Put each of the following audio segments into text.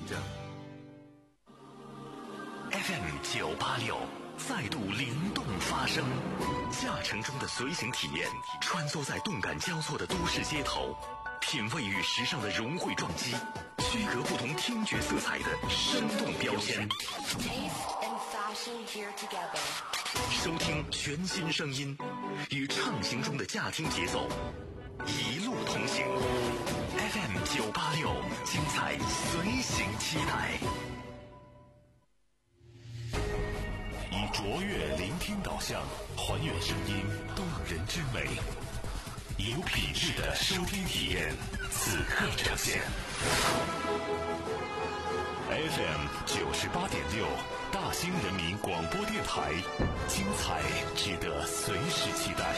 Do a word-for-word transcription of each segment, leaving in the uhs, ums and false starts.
着。F M 九八六再度灵动发声，驾乘中的随行体验，穿梭在动感交错的都市街头，品味与时尚的融汇撞击，区隔不同听觉色彩的生动标签。收听全新声音，与畅行中的驾听节奏，一路同行。F M 九八六，精彩随行期待。以卓越聆听导向，还原声音动人之美，以有品质的收听体验，此刻呈现。F M 九十八点六，大兴人民广播电台，精彩值得随时期待。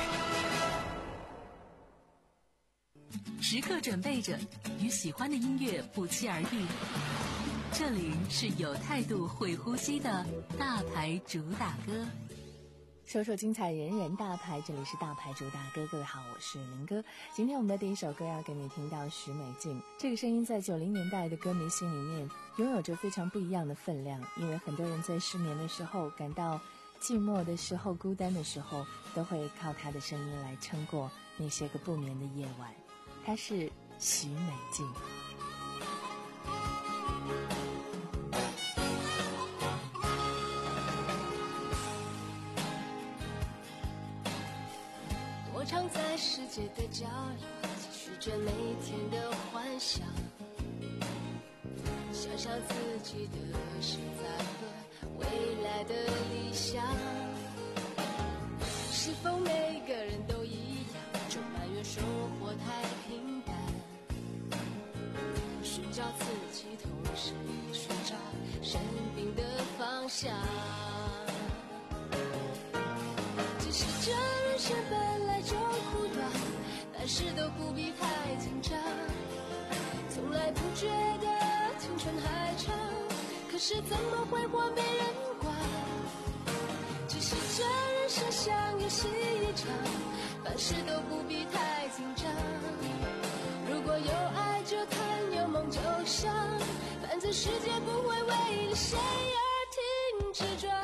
时刻准备着，与喜欢的音乐不期而遇。这里是有态度会呼吸的大牌主打歌， 说说精彩人人大牌，这里是大牌主打歌。各位好，我是林哥。今天我们的第一首歌要给你听到许美静，这个声音在九零年代的歌迷心里面拥有着非常不一样的分量，因为很多人在失眠的时候，感到寂寞的时候，孤单的时候，都会靠她的声音来撑过那些个不眠的夜晚。她是许美静。 我常在世界的角落继续着每天的幻想，想象自己的现在和未来的理想。是否每个人都一样，总埋怨生活太平淡，寻找自己，同时也寻找生命的方向。只是这人生本来就苦短，凡事都不必太紧张，从来不觉得青春还长，可是怎么挥霍没人管。只是这人生像游戏一场，凡事都不必太紧张，如果有爱就谈，有梦就想，反正世界不会为了谁而停止转。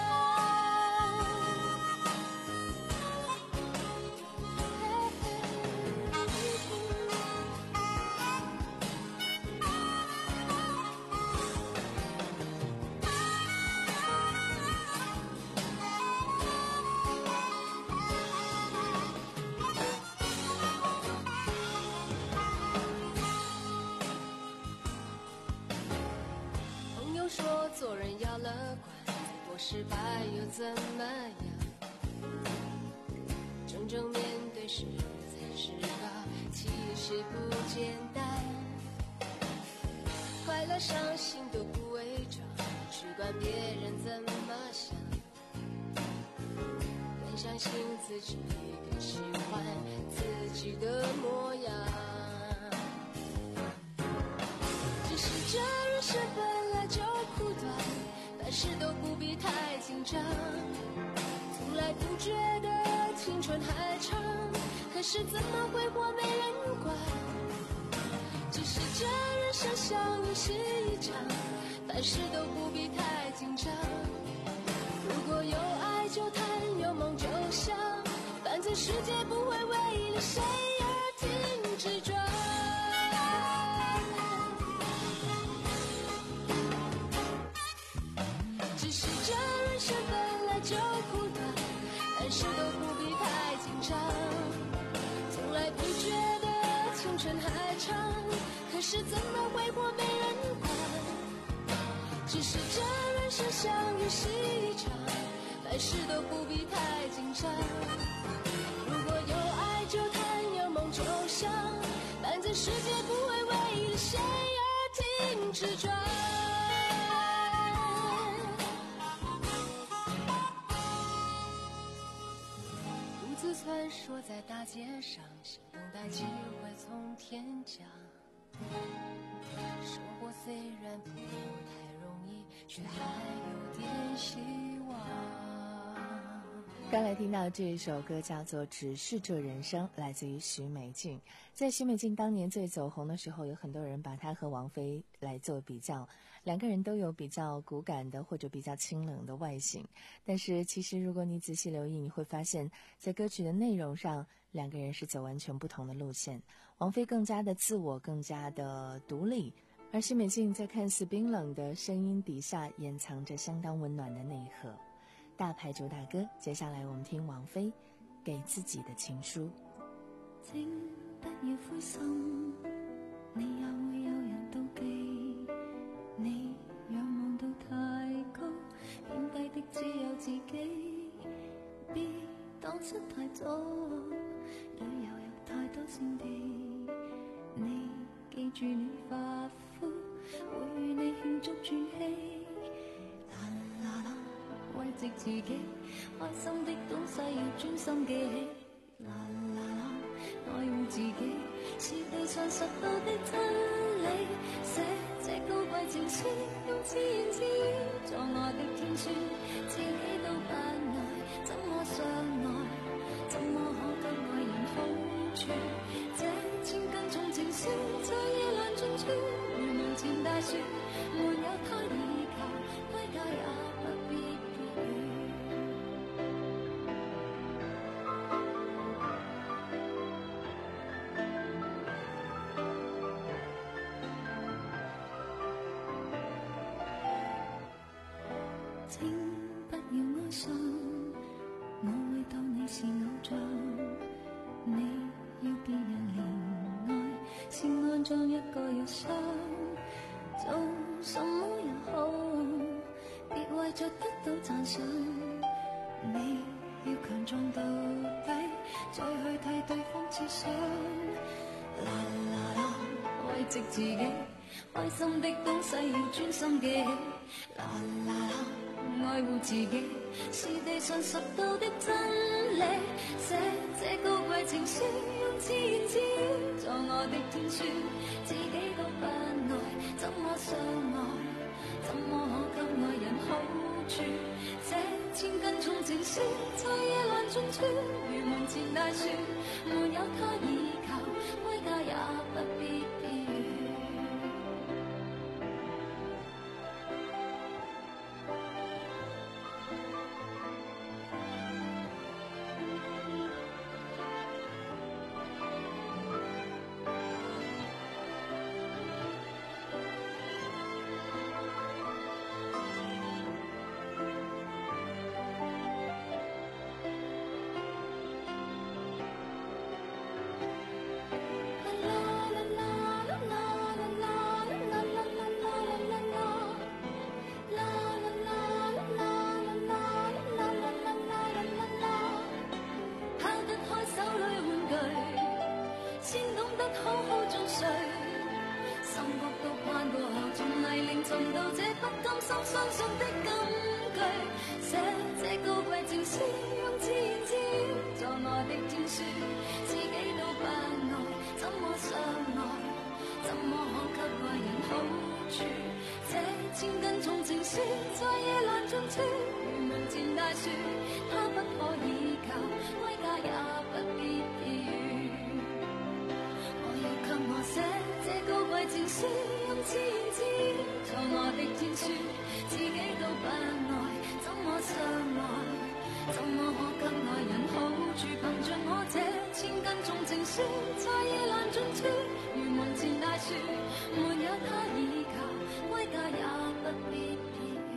做人要乐观，再多失败又怎么样？真正面对时才知道，其实不简单。快乐伤心都不伪装，去管别人怎么想，更相信自己，更喜欢自己的模样。只是这人生本来就苦短，凡事都不必太紧张，从来不觉得青春还长，可是怎么挥霍没人管。只是这人生像游戏一场，凡事都不必太紧张，如果有爱就谈，有梦就想，反正世界不会为了谁而停止转。只是这人生本来就苦短，凡事都不必太紧张，从来不觉得青春还长，可是怎么挥霍没人管。只是这人生像游戏一场，凡事都不必太紧张，如果有爱就谈，有梦就想，反正世界不会为了谁而停止转。穿梭在大街上，想等待机会从天降。生活虽然不太容易，却还有点希望。 刚才听到这一首歌叫做《只是这人生》，来自于许美静。在许美静当年最走红的时候，有很多人把她和王菲来做比较，两个人都有比较骨感的或者比较清冷的外形。但是其实如果你仔细留意，你会发现在歌曲的内容上，两个人是走完全不同的路线。王菲更加的自我，更加的独立，而许美静在看似冰冷的声音底下，掩藏着相当温暖的内核。大牌主打歌，接下来我们听王菲给自己的情书。 請不要灰心，你也會有人妒忌，你仰望到太高，偏低的只有自己，別蕩失太早，旅遊有太多勝地，你記住你發膚，會與你慶祝轉機，啦啦啦，慰藉自己，開心的東西要專心記起，啦啦啦，愛護自己，是地上實到的真理，寫這高貴情書，用自言自語作我的天書，自己都不愛，怎麼相愛，怎麼可給愛人好處，這千斤重情書在夜闌盡處，如門前大樹，沒有他倚靠，歸家也不必別語。請不要哀傷，我會當你是偶像，你要別人憐愛，是安裝一個藥箱，做什麼也好，別為着得到讚賞，你要強壯到底，再去替對方設想，啦啦啦，慰藉自己，開心的東西要專心記起，啦啦啦，愛護自己，是地上拾到的真理，寫這高貴情書，用自言自語作我的天書，自己都不愛，怎麼相愛，怎麼可給愛人好處，這千斤重情書在夜闌盡處，如門前大樹，沒有他倚靠，歸家也不必別語。相信的金句，寫這高貴情書，用自言自語作我的天書，自己都不愛，怎麼相愛，怎麼可給愛人好處，這千斤重情書在夜闌盡處，如門前大樹，他不可倚靠，歸家也不必別語，我要給我寫這高貴情書，用自言自語作我的天書，自己都不愛，怎麼相愛，怎麼可給愛人好處，憑着我這千斤重情書，在夜闌盡處，如門前大樹，沒有他倚靠，歸家也不必別語。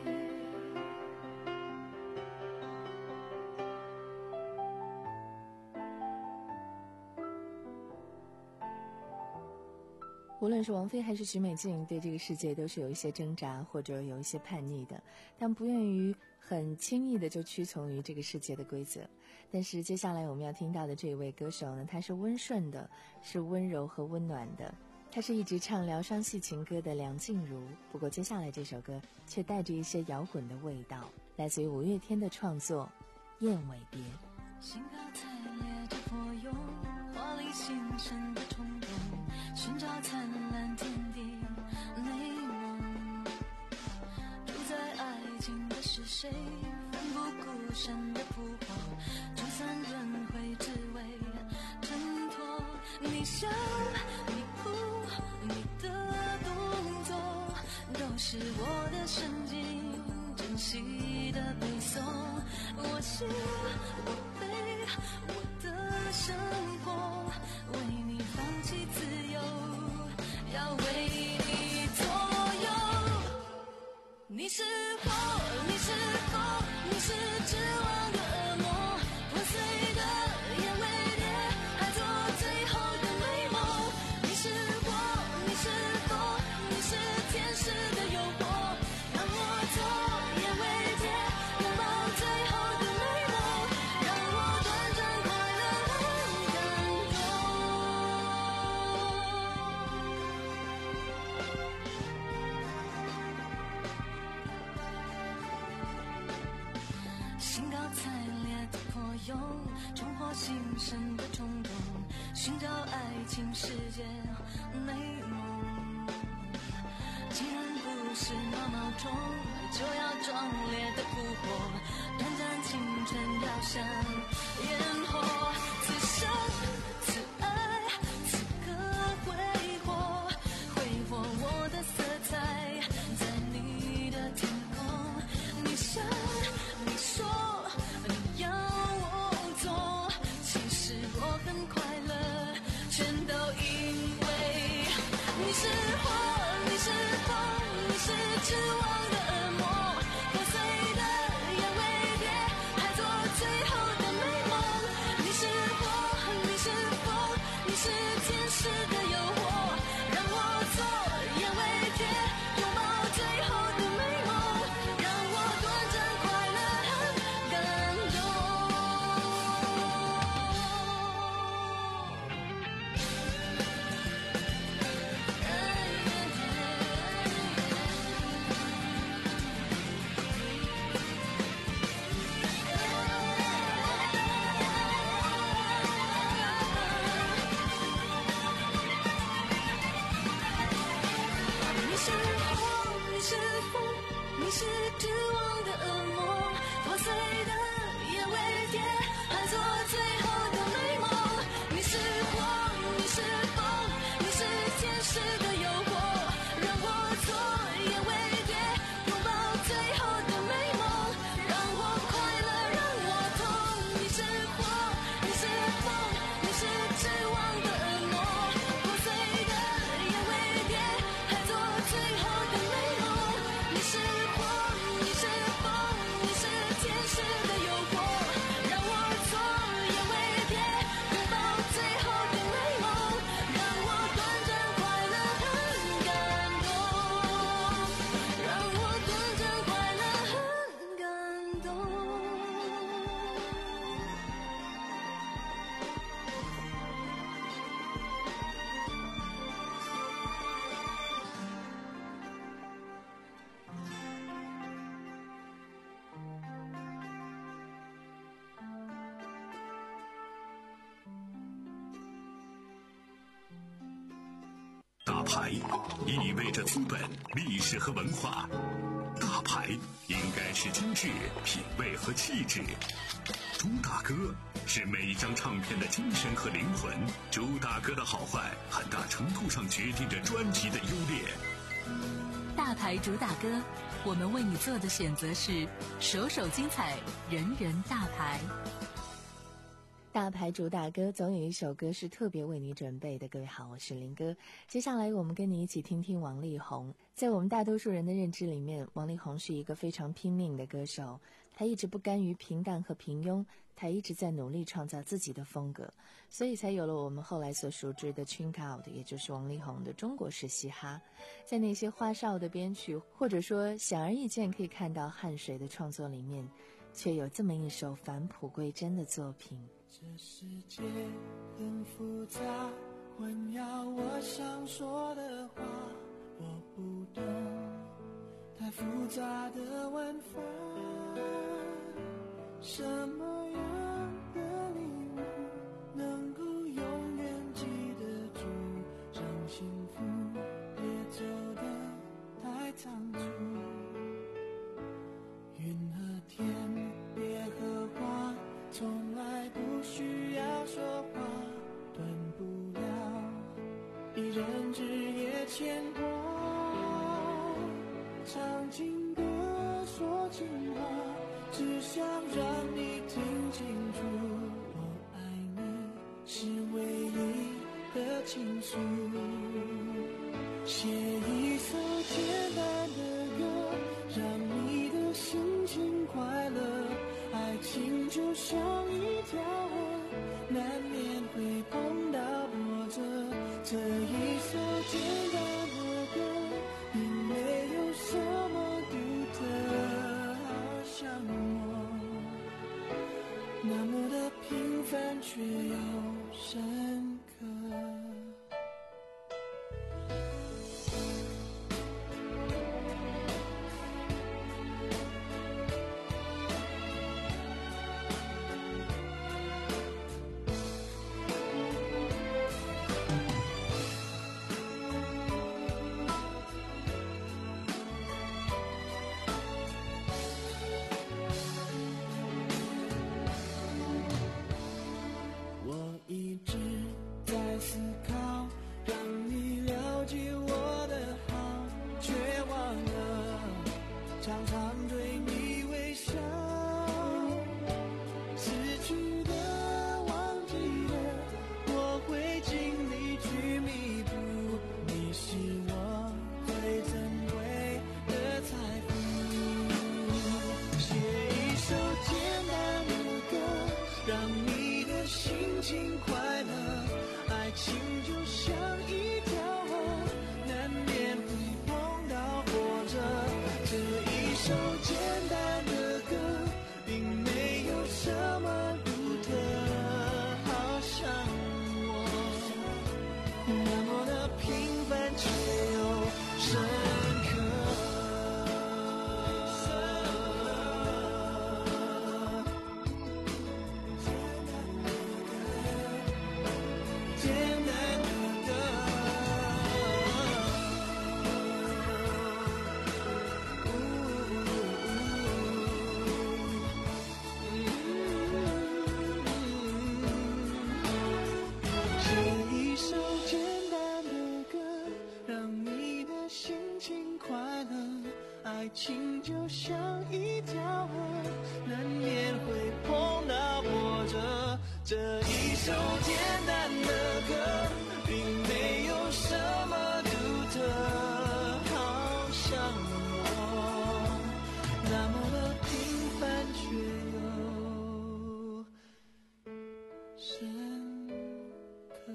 无论是王菲还是许美静，对这个世界都是有一些挣扎或者有一些叛逆的，他们不愿于很轻易的就屈从于这个世界的规则。但是接下来我们要听到的这一位歌手呢，他是温顺的，是温柔和温暖的，他是一直唱疗伤系情歌的梁静茹。不过接下来这首歌却带着一些摇滚的味道，来自于五月天的创作《燕尾别》。 兴高采烈的火涌，华丽新生的冲动，寻找灿烂天地雷蒙，主宰爱情的是谁？ 奋不顾身的扑火，就算轮回只为挣脱。你笑，你哭，你的动作，都是我的神经珍惜的背诵。我信，我背，我的生活，为你放弃自由，要为你左右。你是火，你是风，你是绝望的恶魔，破碎的眼尾蝶，还做最后的美梦。你是火，你是风，你是天使的诱惑，让我做眼尾蝶，拥抱最后的美梦，让我短暂快乐很感动。兴高采烈的破蛹，重获新生的冲动，寻找爱情世界美梦。既然不是毛毛虫，就要壮烈的扑火，短暂青春要像烟火。此生此爱此刻挥霍，挥霍我的色彩，在你的天空。你想你说你要我做，其实我很快乐，全都因为你是火，你是风，你是绝望的恶魔，破碎的眼尾蝶，还做最后的美梦。你是火，你是风，你是天使的诱惑，让我做眼尾蝶，拥抱最后的美梦，让我短暂快乐很感动。你是火，你是风，你是绝望的恶魔，破碎的眼尾蝶，还做最后的美梦。你是火，你是风，你是天使的诱惑，让我做眼尾蝶，拥抱最后的美梦，让我快乐，让我痛。你是火，你是风，你是绝望的恶魔，破碎的眼尾蝶，还做最后的美梦。你是火，你是风，你是天使的诱惑，让我做眼尾蝶，拥抱最后的美梦，让我短暂快乐很感动，让我短暂快乐很感动。 大牌意味着资本、历史和文化，大牌应该是精致、品味和气质。朱大哥是每一张唱片的精神和灵魂，朱大哥的好坏很大程度上决定着专辑的优劣。 大牌主打歌，我们为你做的选择是首首精彩，人人大牌。 大牌主打歌总有一首歌是特别为你准备的。各位好，我是林哥。接下来我们跟你一起听听王力宏。在我们大多数人的认知里面，王力宏是一个非常拼命的歌手，他一直不甘于平淡和平庸，他一直在努力创造自己的风格，所以才有了我们后来所熟知的 Chink Out， 也就是王力宏的中国式嘻哈。在那些花哨的编曲，或者说显而易见可以看到汗水的创作里面，却有这么一首返璞归真的作品。 这世界很复杂，混淆我想说的话，我不懂太复杂的玩法。什么样的礼物能够永远记得住，让幸福别走得太仓促。云和天情歌说情话，只想让你听清楚，我爱你是唯一的情书。写一首简单的歌，让你的心情快乐。爱情就像一条河，难免会碰到波折。这一首简单的歌，并没有什么独特，好像我那么的平凡却又深刻。爱情就像一条河，难免会碰到波折。这一首简单的歌，并没有什么独特，好像我那么的平凡却又深刻。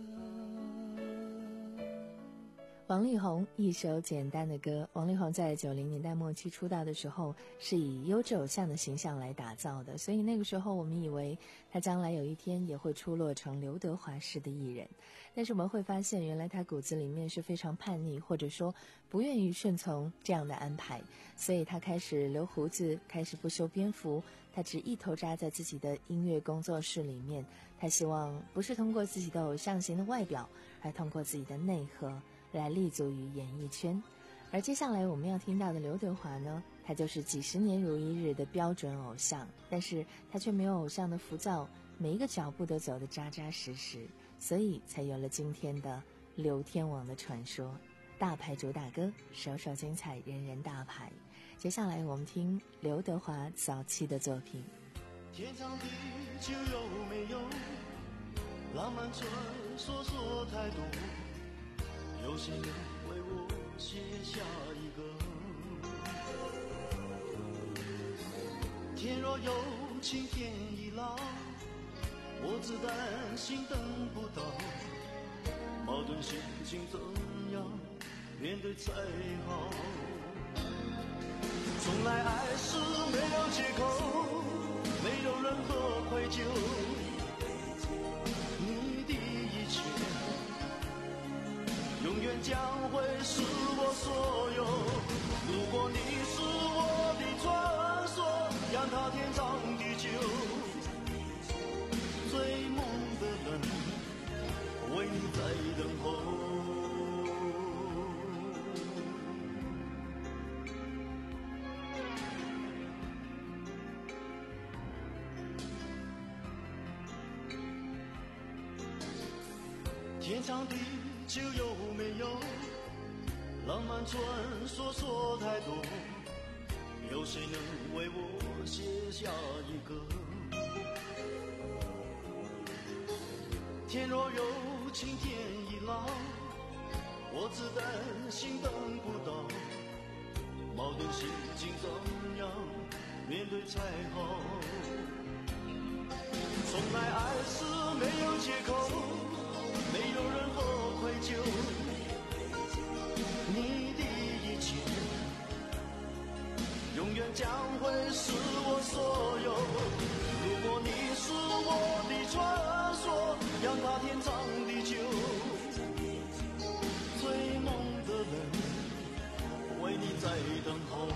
王力宏一首简单的歌。王力宏在九零年代末期出道的时候，是以优质偶像的形象来打造的，所以那个时候我们以为他将来有一天也会出落成刘德华式的艺人。但是我们会发现，原来他骨子里面是非常叛逆，或者说不愿意顺从这样的安排，所以他开始留胡子，开始不修边幅，他只一头扎在自己的音乐工作室里面。他希望不是通过自己的偶像型的外表，而通过自己的内核来立足于演艺圈。而接下来我们要听到的刘德华呢，他就是几十年如一日的标准偶像，但是他却没有偶像的浮躁，每一个脚步都走得扎扎实实，所以才有了今天的刘天王的传说。大牌主打歌，首首精彩，人人大牌。接下来我们听刘德华早期的作品。 天长地久有没有浪漫传说说太多，有谁能为我写下一个？天若有情天亦老，我只担心等不到，矛盾心情怎样面对才好？从来爱是没有借口，没有任何愧疚，你的一切永远将会是我所有。如果你是我的传说，让它天长地久，追梦的人为你在等候。天长地久有没有浪漫传说说太多，有谁能为我写下一个？天若有情天亦老，我只担心等不到，矛盾心境怎样面对才好？从来爱是没有借口，没有任何愧疚，你的一切永远将会是我所有。如果你是我的传说，让它天长地久，追梦的人为你在等候。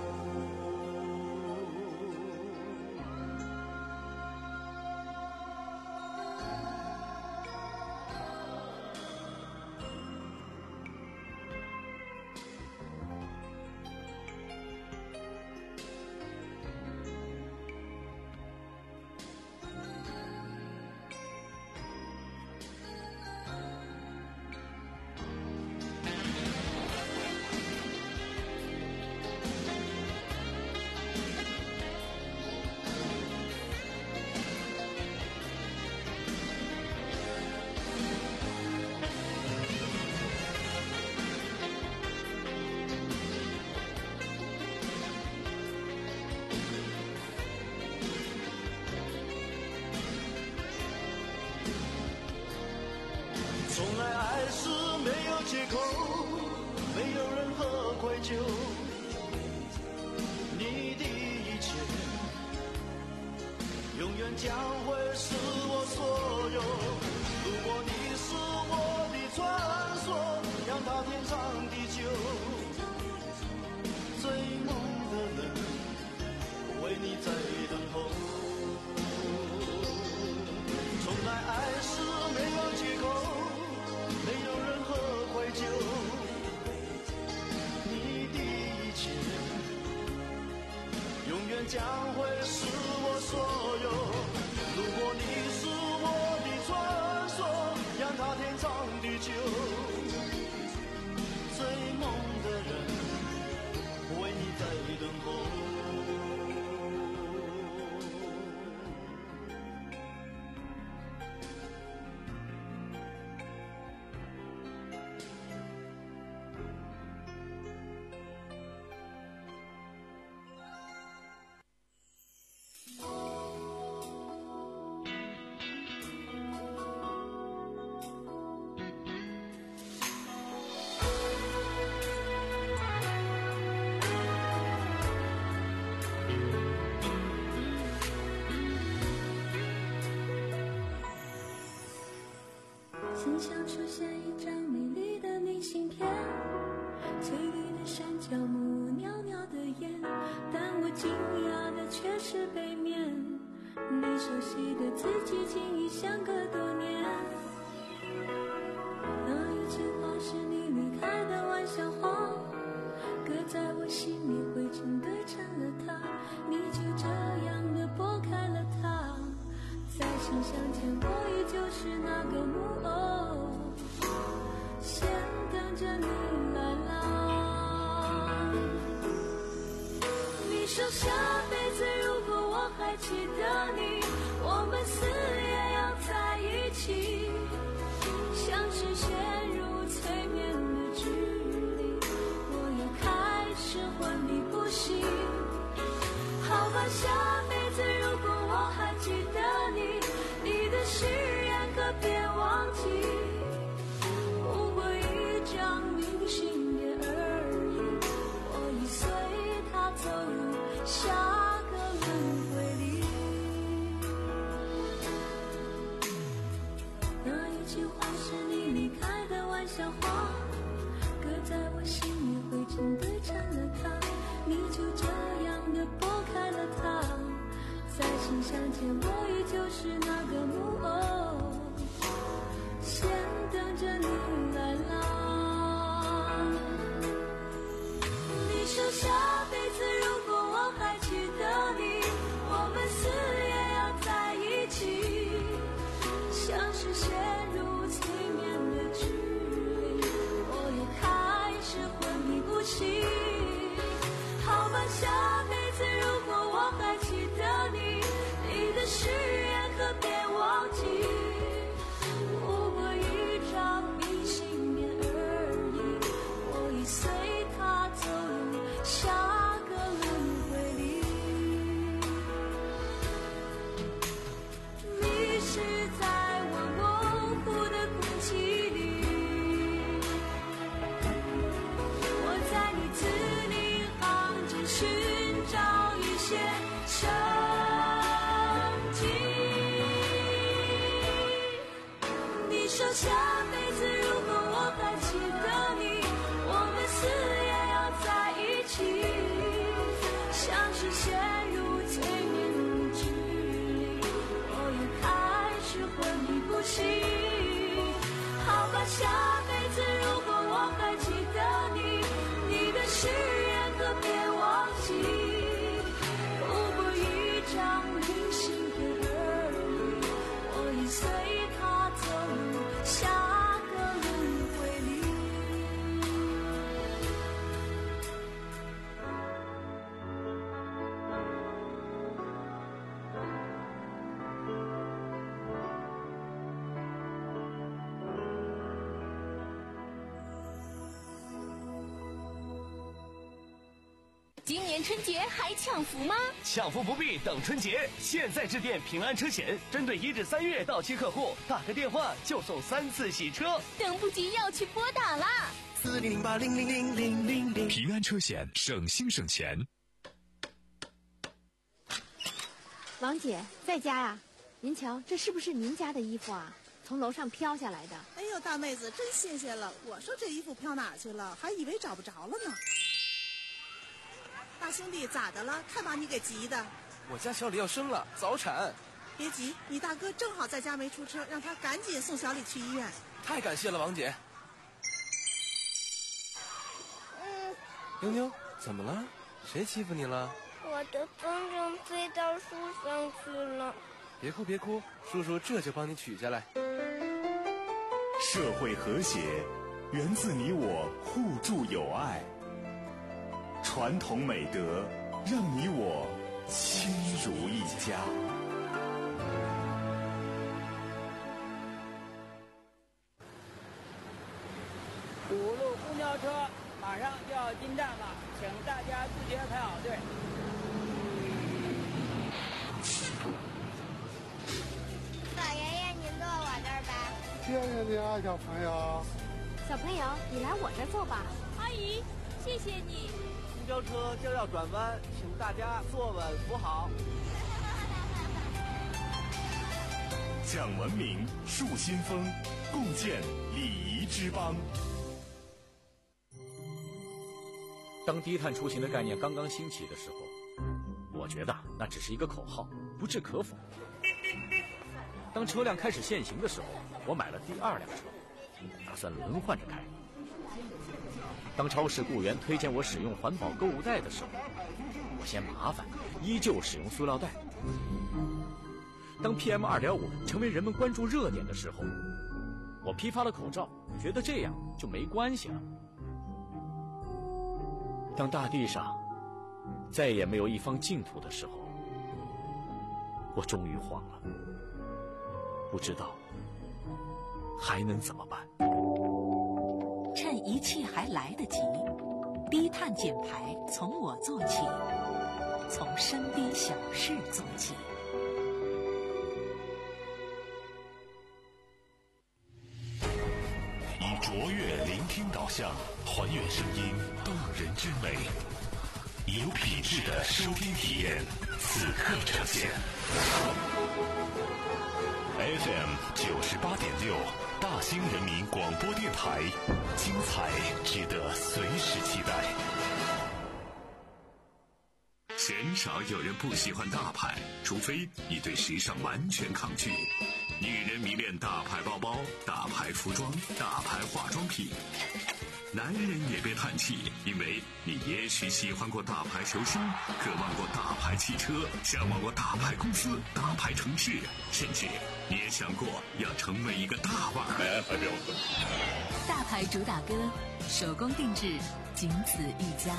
从来爱是没有借口，没有任何愧疚，你的一切永远将会是我所有。如果你是我的传说，让它天长地久，追梦的人为你在等候。从来爱是没有借口，没有任何愧疚，你的一切永远将会是我所有。如果你是我的传说，让它天长地久，追梦的人为你在等候。 心想出现一张美丽的明信片，翠绿的山脚木，袅袅的烟，但我惊讶的却是背面，你熟悉的字迹竟已相隔多年。那一句话是你离开的玩笑话，搁在我心里灰尘堆成了它，你就这样的拨开了它。再想想见，我依旧是那个木偶，先等着你来啦。你说下辈子如果我还记得你，我们死也要在一起，像是陷入催眠的距离，我又开始昏迷不醒。好吧，下辈子如果我还记得你，你的誓言可别忘记，不过一张明信片而已，我已随它走入下个轮回里。那一句话是你离开的玩笑话，搁在我心里灰尘堆成了它，你就这样的拨开了它。再次相见，我依旧是那个木偶，先等着你来啦。你说下辈子如果我还记得你，我们死也要在一起，像是陷入催眠的距离，我又开始回誓言可别忘记，不过一张明信片而已，我已随它走入下个轮回里，迷失在我模糊的空气里，我在你字里行间寻找一些生机。你说下辈子如果我还记得你，我们死也要在一起，像是陷入催眠之里，我又开始昏迷不醒。好吧，下辈子如果我还记得你，你的誓言可别忘记，不过一张明信片而已，我已随它走入下个轮回里。 今年春节还抢福吗？ 抢福不必等春节，现在致电平安车险，针对一至三月到期客户，打个电话就送三次洗车。 等不及要去拨打啦！ 四零零八零零零零零零。 平安车险，省心省钱。 王姐在家呀？您瞧，这是不是您家的衣服啊？从楼上飘下来的。 哎呦，大妹子真新鲜了！我说这衣服飘哪去了，还以为找不着了呢。大兄弟咋的了？看把你给急的。 我家小李要生了，早产。 别急，你大哥正好在家没出车，让他赶紧送小李去医院。 太感谢了，王姐。 嗯， 妞妞，怎么了？谁欺负你了？ 我的风筝飞到树上去了。 别哭别哭，叔叔这就帮你取下来。 社会和谐源自你我互助友爱，传统美德让你我亲如一家。 五路公交车马上就要进站了，请大家自觉排好队。 老爷爷，您坐我这儿吧。 谢谢你啊，小朋友。 小朋友，你来我这儿坐吧。 阿姨，谢谢你。 公交车就要转弯，请大家坐稳扶好。 讲文明，树新风，共建礼仪之邦。 当低碳出行的概念刚刚兴起的时候，我觉得那只是一个口号，不置可否。当车辆开始限行的时候，我买了第二辆车，打算轮换着开。当超市雇员推荐我使用环保购物袋的时候，我嫌麻烦，依旧使用塑料袋。当 P M 二点五 成为人们关注热点的时候，我批发了口罩，觉得这样就没关系了。当大地上再也没有一方净土的时候，我终于慌了，不知道还能怎么办。 趁一切还来得及，低碳减排从我做起，从身边小事做起。 以卓越聆听导向，还原声音动人之美，以有品质的收听体验，此刻呈现。F M 九十八点六，大兴人民广播电台，精彩值得随时期待。鲜少有人不喜欢大牌，除非你对时尚完全抗拒。女人迷恋大牌包包、大牌服装、大牌化妆品。男人也别叹气，因为你也许喜欢过大牌球星，渴望过大牌汽车，向往过大牌公司、大牌城市，甚至你也想过要成为一个大腕儿。 大牌主打歌，手工定制，仅此一家。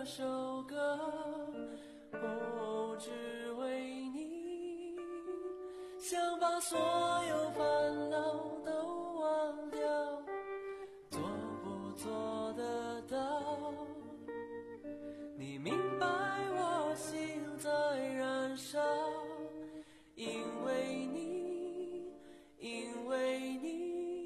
首歌，哦，只为你，想把所有烦恼都忘掉，做不做得到？你明白我心在燃烧，因为你，因为你。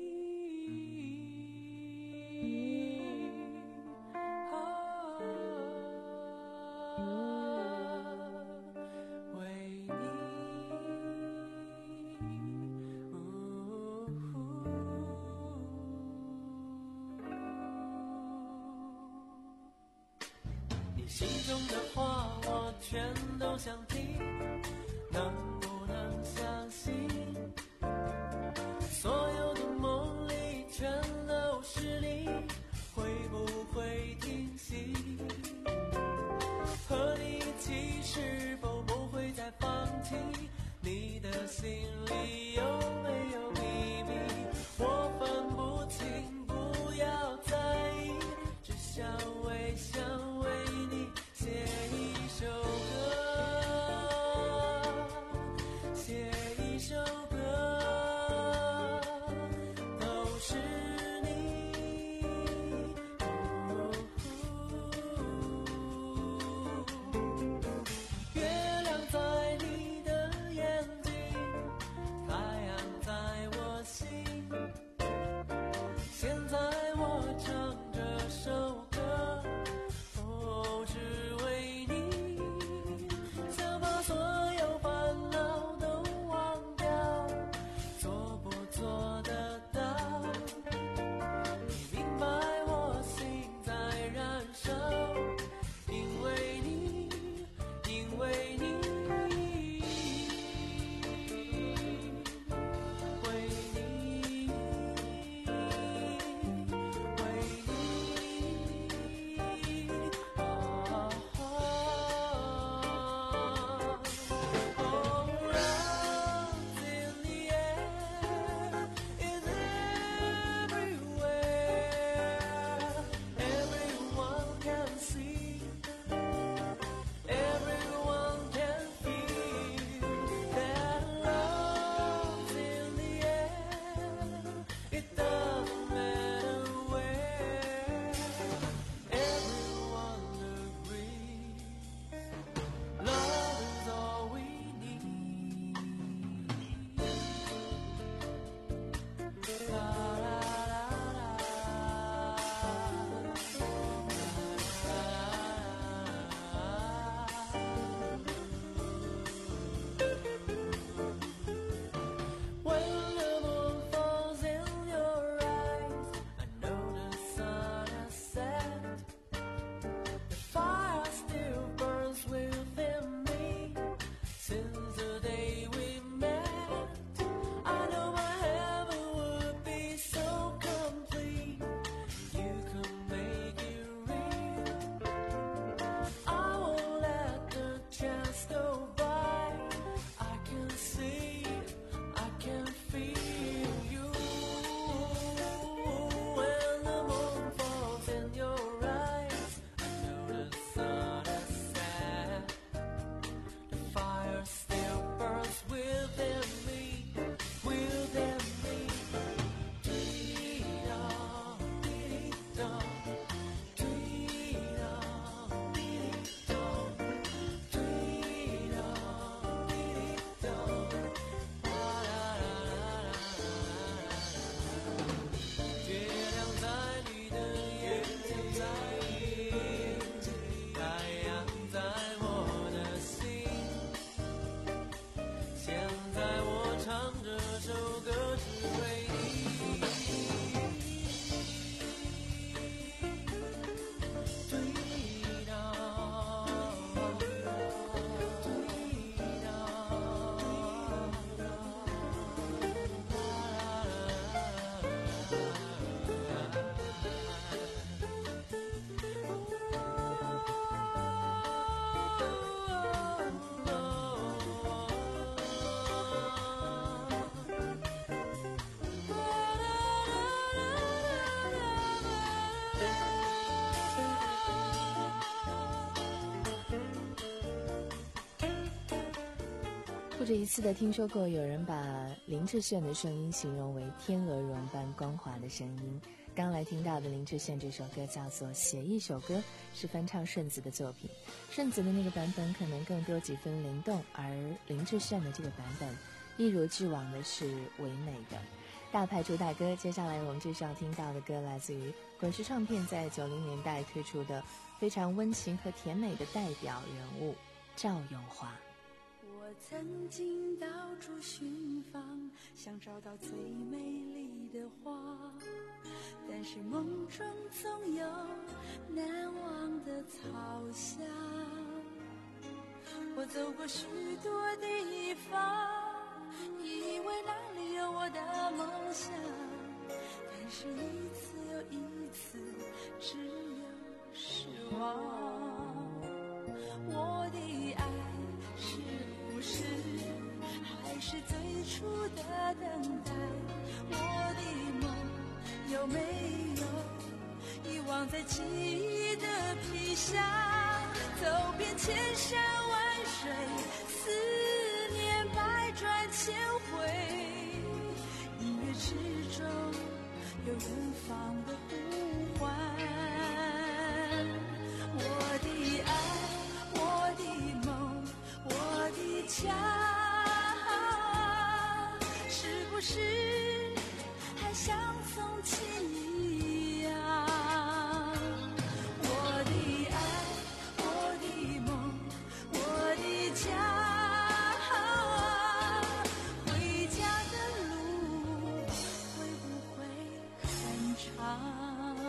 心中的话我全都想听，能不能相信所有的梦里全都是你，会不会停息？和你一起是否不会再放弃？你的心里有没有秘密？我分不清，不要在意，只想微笑为你写一首歌。 不止一次的听说过有人把林志炫的声音形容为天鹅绒般光滑的声音。刚来听到的林志炫这首歌叫做《写一首歌》，是翻唱顺子的作品。顺子的那个版本可能更多几分灵动，而林志炫的这个版本一如既往的是唯美的。大牌主打歌，接下来我们就是要听到的歌来自于滚石唱片在九零年代推出的非常温情和甜美的代表人物赵咏华。 我曾经到处寻访，想找到最美丽的花，但是梦中总有难忘的草香。我走过许多地方，以为那里有我的梦想，但是一次又一次只有失望。我的爱是不是还是最初的等待？我的梦有没有遗忘在记忆的皮箱？走遍千山万水，思念百转千回，音乐之中有远方的呼唤。我的爱，我的梦，我的家，是不是还像从前一样？我的爱，我的梦，我的家，回家的路会不会很长？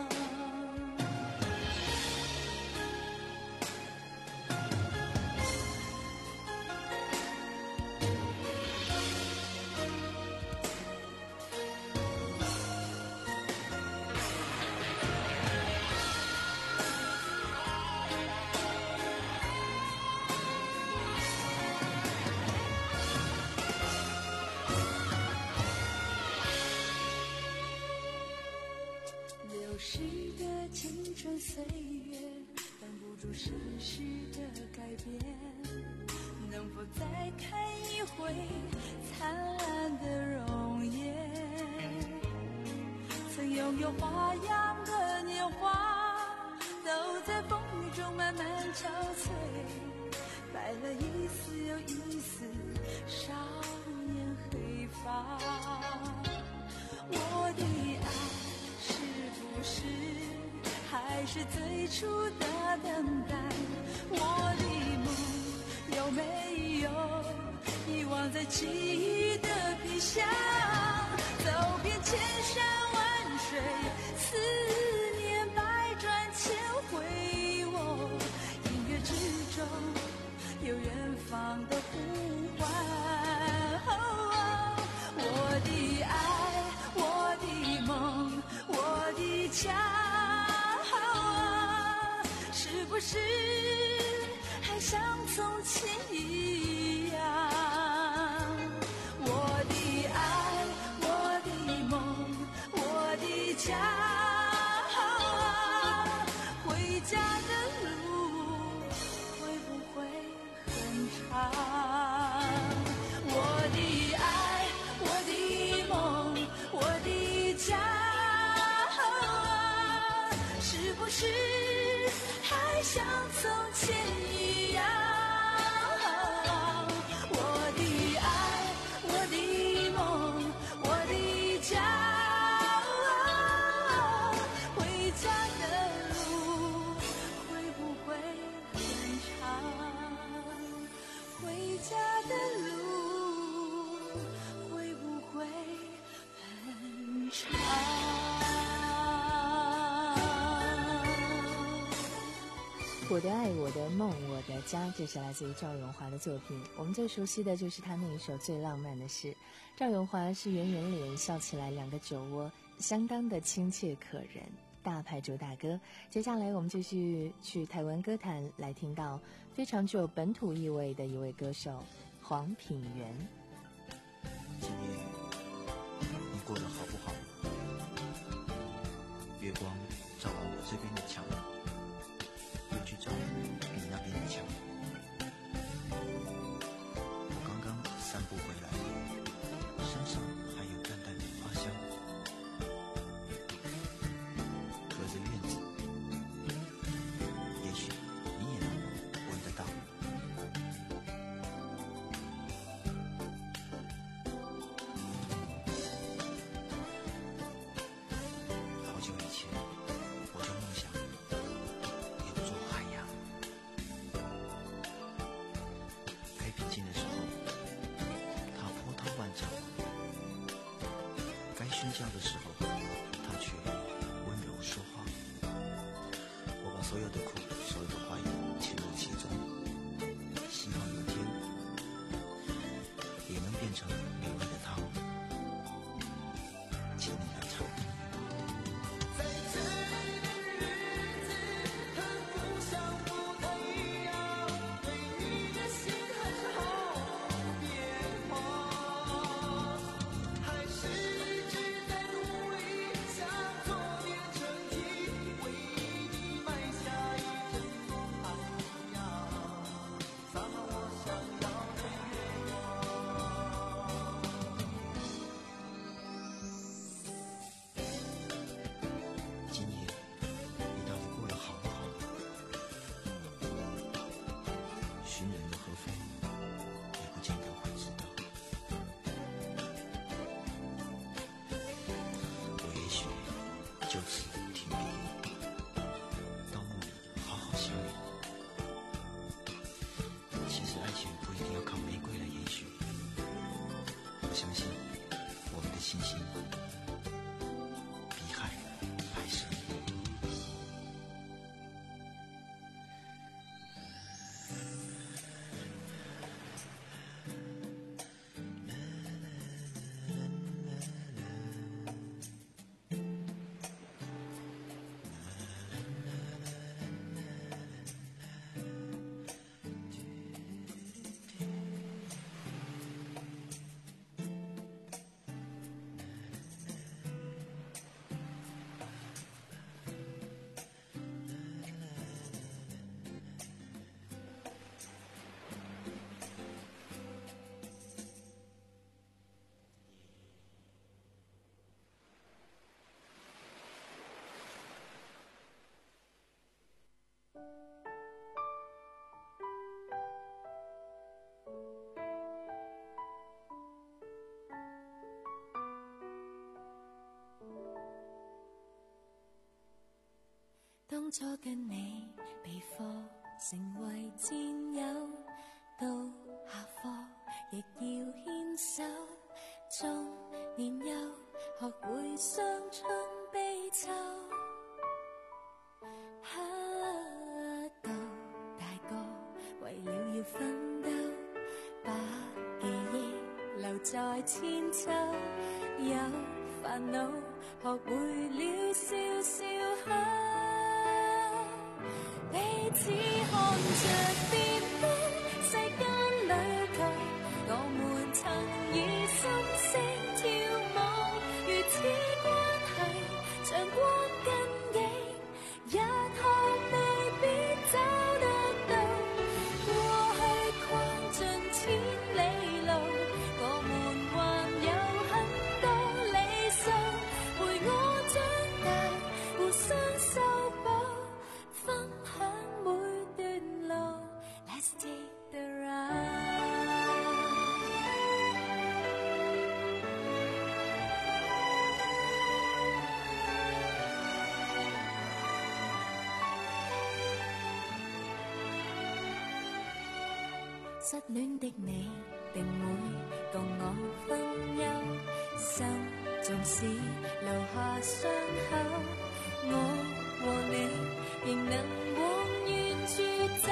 流逝的青春岁月，挡不住世事的改变。能否再看一回灿烂的容颜？曾拥有花样的年华，都在风雨中慢慢憔悴，白了一丝又一丝少年黑发。我的爱是不是还是最初的等待？我的梦有没有遗忘在记忆的皮箱？走遍千山万水，思念百转千回，我音乐之中有远方的呼唤。我的爱，我的梦，我的家，是不是还像从前一样？我的爱，我的梦，我的家，回家的路会不会很长？我的爱，我的梦，我的家，是不是还像从前一样？我的爱，我的梦，我的家，回家的路会不会很长？回家的路会不会很长？ 我的爱，我的梦，我的家，这是来自于赵咏华的作品。我们最熟悉的就是他那一首《最浪漫的事》。赵咏华是圆圆脸，笑起来两个酒窝，相当的亲切可人。大牌主打歌，接下来我们继续去台湾歌坛来听到非常具有本土意味的一位歌手黄品源。 今夜你过得好不好？月光照到我这边的墙，又去照你那边的墙。我刚刚散心焦的时候，他却温柔说话。我把所有的苦，所有的怀疑潜入其中，希望有天也能变成美味的汤。请你来尝。就此停笔，到梦里好好相遇。其实爱情不一定要靠玫瑰来延续，我相信我们的心心比海还深。 当初跟你被课成为战友，到下课亦要牵手，中年幼学会伤春悲秋。哈，到大个为了要奋斗，把记忆留在千秋。有烦恼学会了笑笑口。彼此看着變高，世間旅途，我們曾以心聲跳舞，如此關係像光跟影，日後未必找得到。過去跨盡千里路，我們還有很多理想，陪我長大，互相修補。分享每段路 ，Let's take the ride。失戀的你定會共我分憂，心縱使留下傷口，我和你。仍能往遠處走，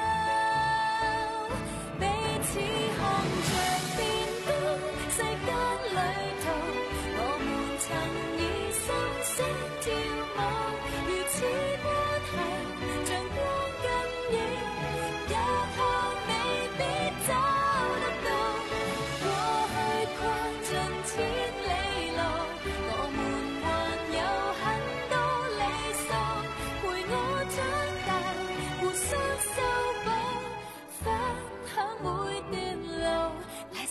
彼此看着變高，世間旅途，我們曾以心聲跳舞，如此關係像光跟影，日後未必找得到。過去跨盡千里路，我們還有很多理想。陪我長大，互相修補，分享每段路。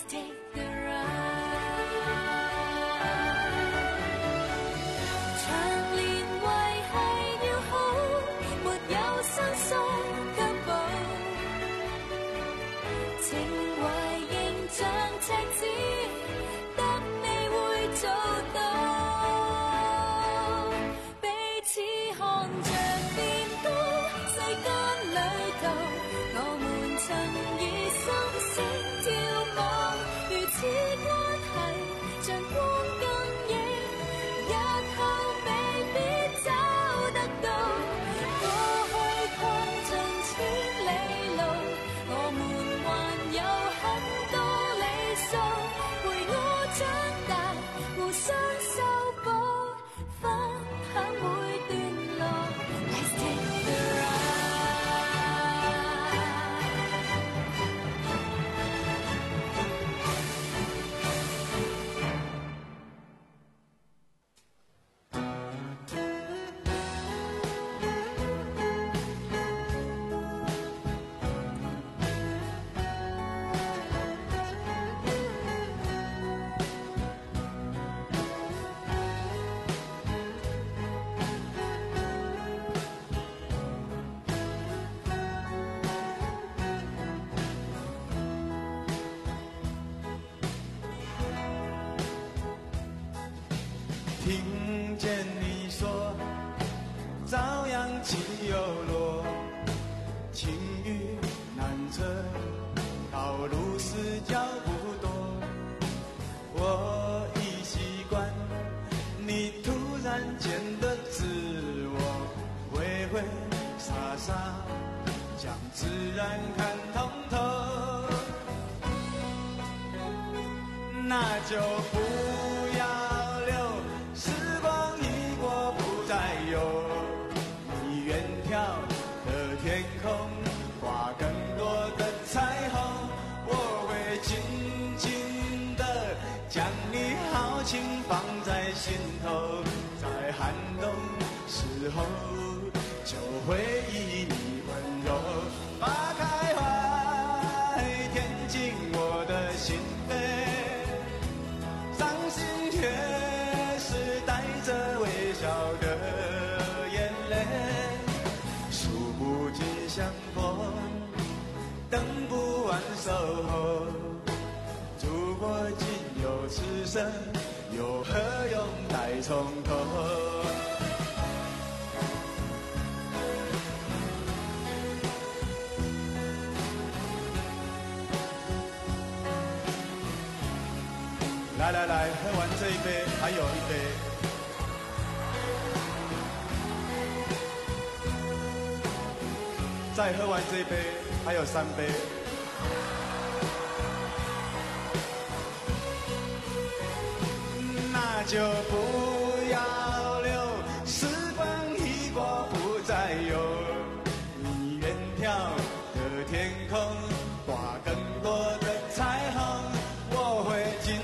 听见你说朝阳起又落，晴雨难测，道路是脚不多。我已习惯你突然间的自我，挥挥洒洒将自然看通透，那就不要留，时光一过不再有，你远眺的天空挂更多的彩虹，我会紧紧的将你豪情放在心头，在寒冬时候就会以你温柔花开怀，填进我的心扉，伤心却是带着微笑的眼泪，数不尽相逢，等不完守候，如果仅有此生，又何用再从头。来来来，喝完这一杯，还有一杯。再喝完这一杯，还有三杯。那就不要留，时光一过不再有，你远眺的天空挂更多的彩虹，我会紧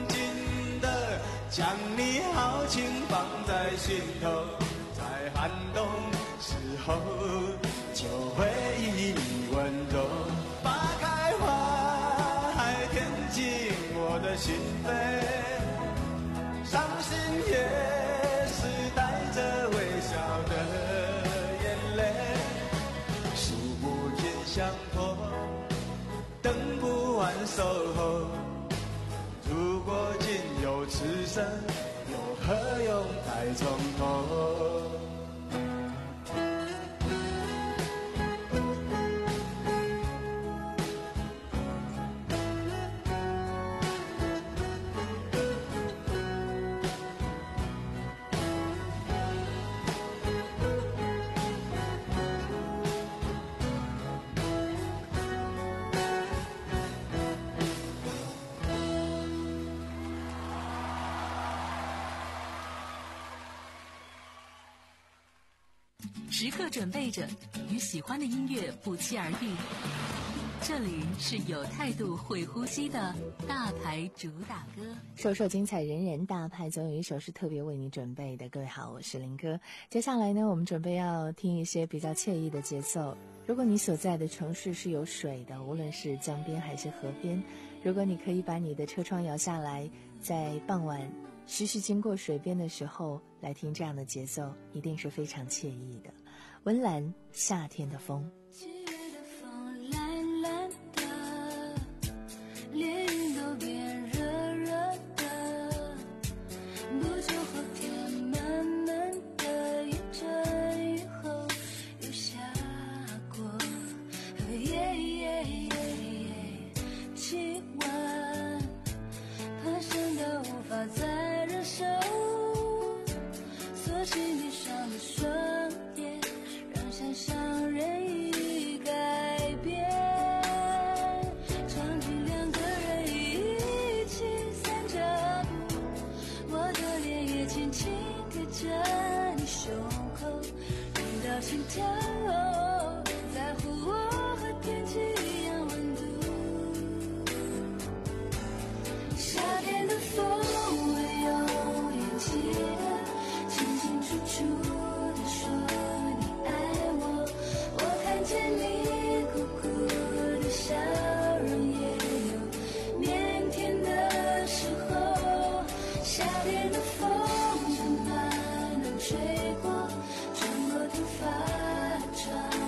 将你豪情放在心头，在寒冬时候就会以你温柔花开怀，填进我的心扉，伤心也是带着微笑的眼泪，数不尽相逢，等不完守候，如果仅有此生，又何用再从头。 时刻准备着，与喜欢的音乐不期而遇。这里是有态度、会呼吸的大牌主打歌。 首首精彩人人大牌，总有一首是特别为你准备的。各位好，我是林哥。接下来呢，我们准备要听一些比较惬意的节奏。如果你所在的城市是有水的，无论是江边还是河边，如果你可以把你的车窗摇下来，在傍晚徐徐经过水边的时候来听这样的节奏，一定是非常惬意的。温岚，夏天的风。 七月的风蓝蓝的，连云都变热热的，不久后天慢慢的一阵雨后又下过，耶耶耶耶，气温攀升到无法再忍受，索性闭上了双眼，想象任意改变，场景两个人一起散着步，我的脸也轻轻贴着你胸口，听到心跳，在乎我和天气一样温度。夏天的风会有点记得，清清楚楚地说你爱我，我看见你酷酷的笑容，也有腼腆的时候。夏天的风慢慢地吹过，穿过头发的长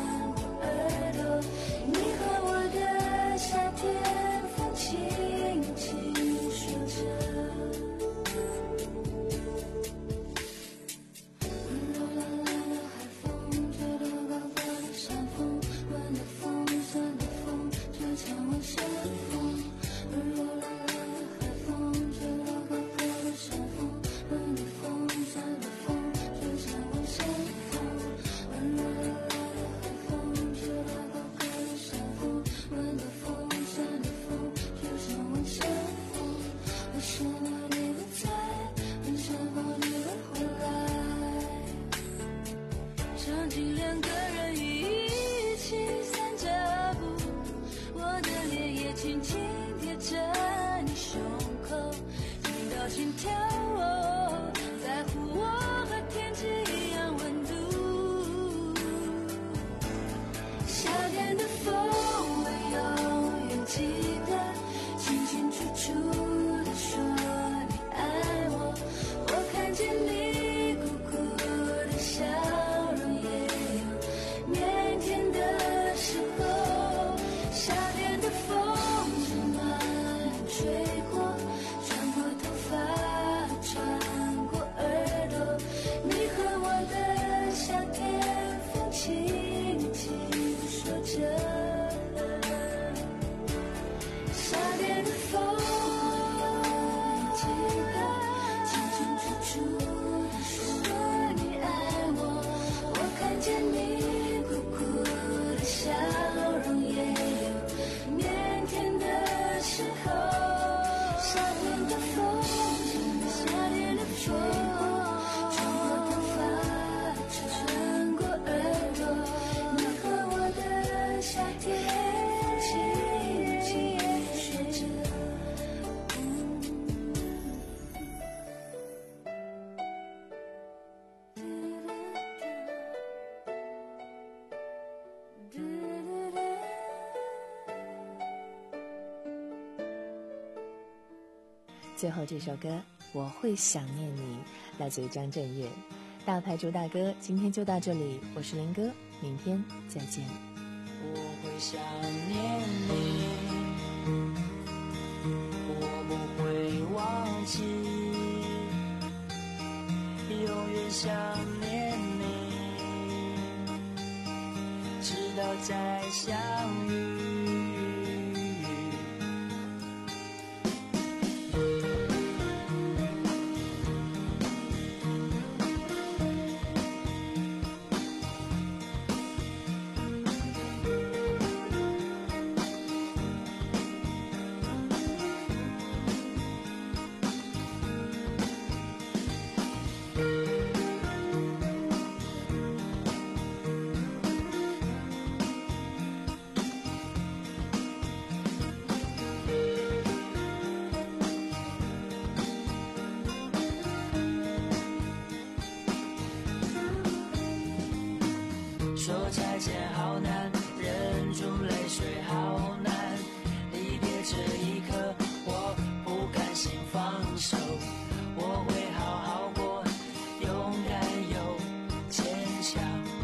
最后这首歌我会想念你，来自于张震岳。大牌主打歌今天就到这里，我是林哥，明天再见。 我会想念你，我不会忘记，永远想念你，直到再相遇。说再见好难，忍住泪水好难，离别这一刻我不甘心放手，我会好好过，勇敢又坚强。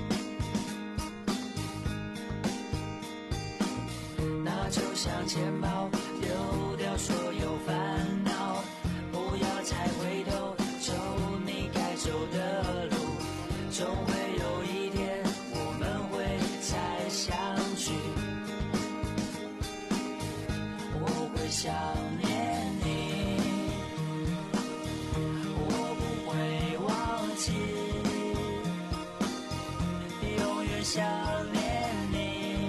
那就像钱包丢掉所有烦恼，不要再回头，走你该走的路，总会有一天再相聚。我会想念你，我不会忘记，永远想念你，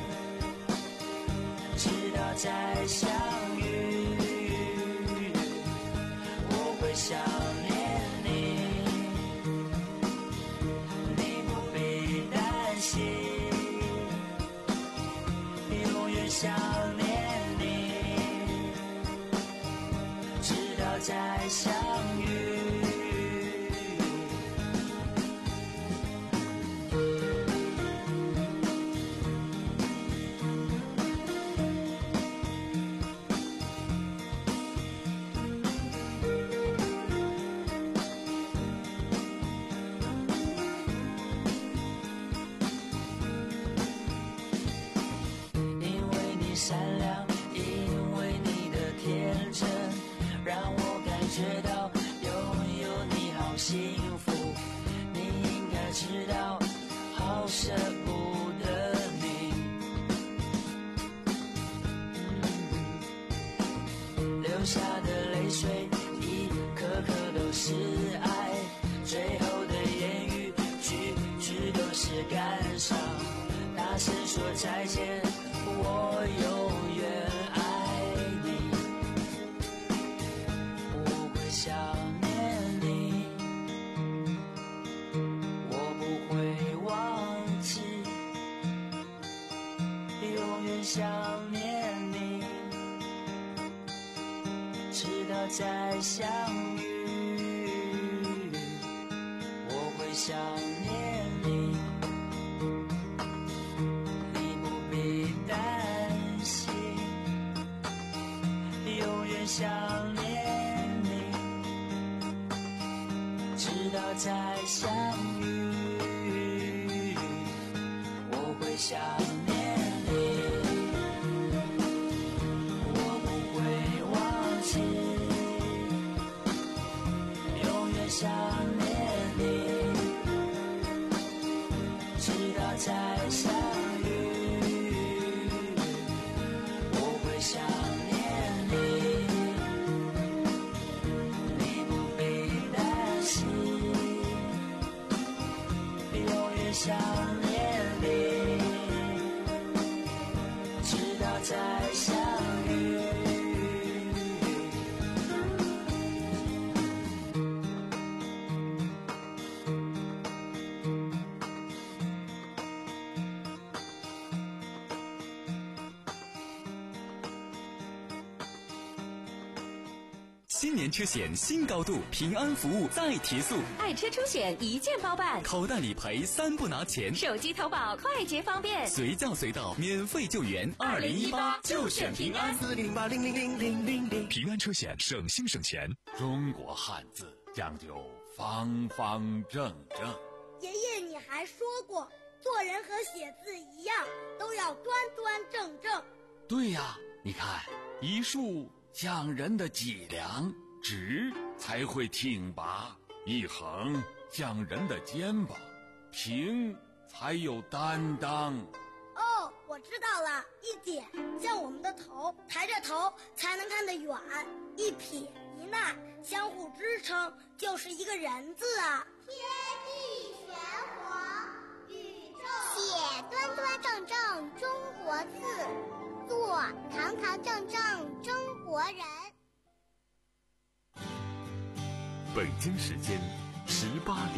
直到再相遇。我会想念你，你不必担心，想念你，直到再相遇。善良，因为你的天真，让我感觉到拥有你好幸福。你应该知道，好舍不得你。嗯、流下的泪水，一颗颗都是爱，最后的言语，句句都是感伤。大声说再见。我永远爱你，我会想念你，我不会忘记，永远想念你，直到再相遇。我会想念你，想念你，直到再相遇。我会想念你，我不会忘记，永远想念你，直到再相遇。我会想念你，想念你，直到再相遇。 新年车险新高度，平安服务再提速， 爱车出险一键包办， 口袋理赔三不拿钱， 手机投保快捷方便， 随叫随到免费救援。 二零一八就选平安， 四零八零零零零零零。 平安车险，省心省钱。 中国汉字讲究方方正正。 爷爷，你还说过，做人和写字一样，都要端端正正。 对呀，你看，一竖讲人的脊梁，直才会挺拔；一横讲人的肩膀，平才有担当。 哦，我知道了，一点像我们的头，抬着头才能看得远；一撇一捺相互支撑，就是一个人字啊。 天地玄黄，宇宙写端端正正中国字，做堂堂正正中国人。 北京时间十八点。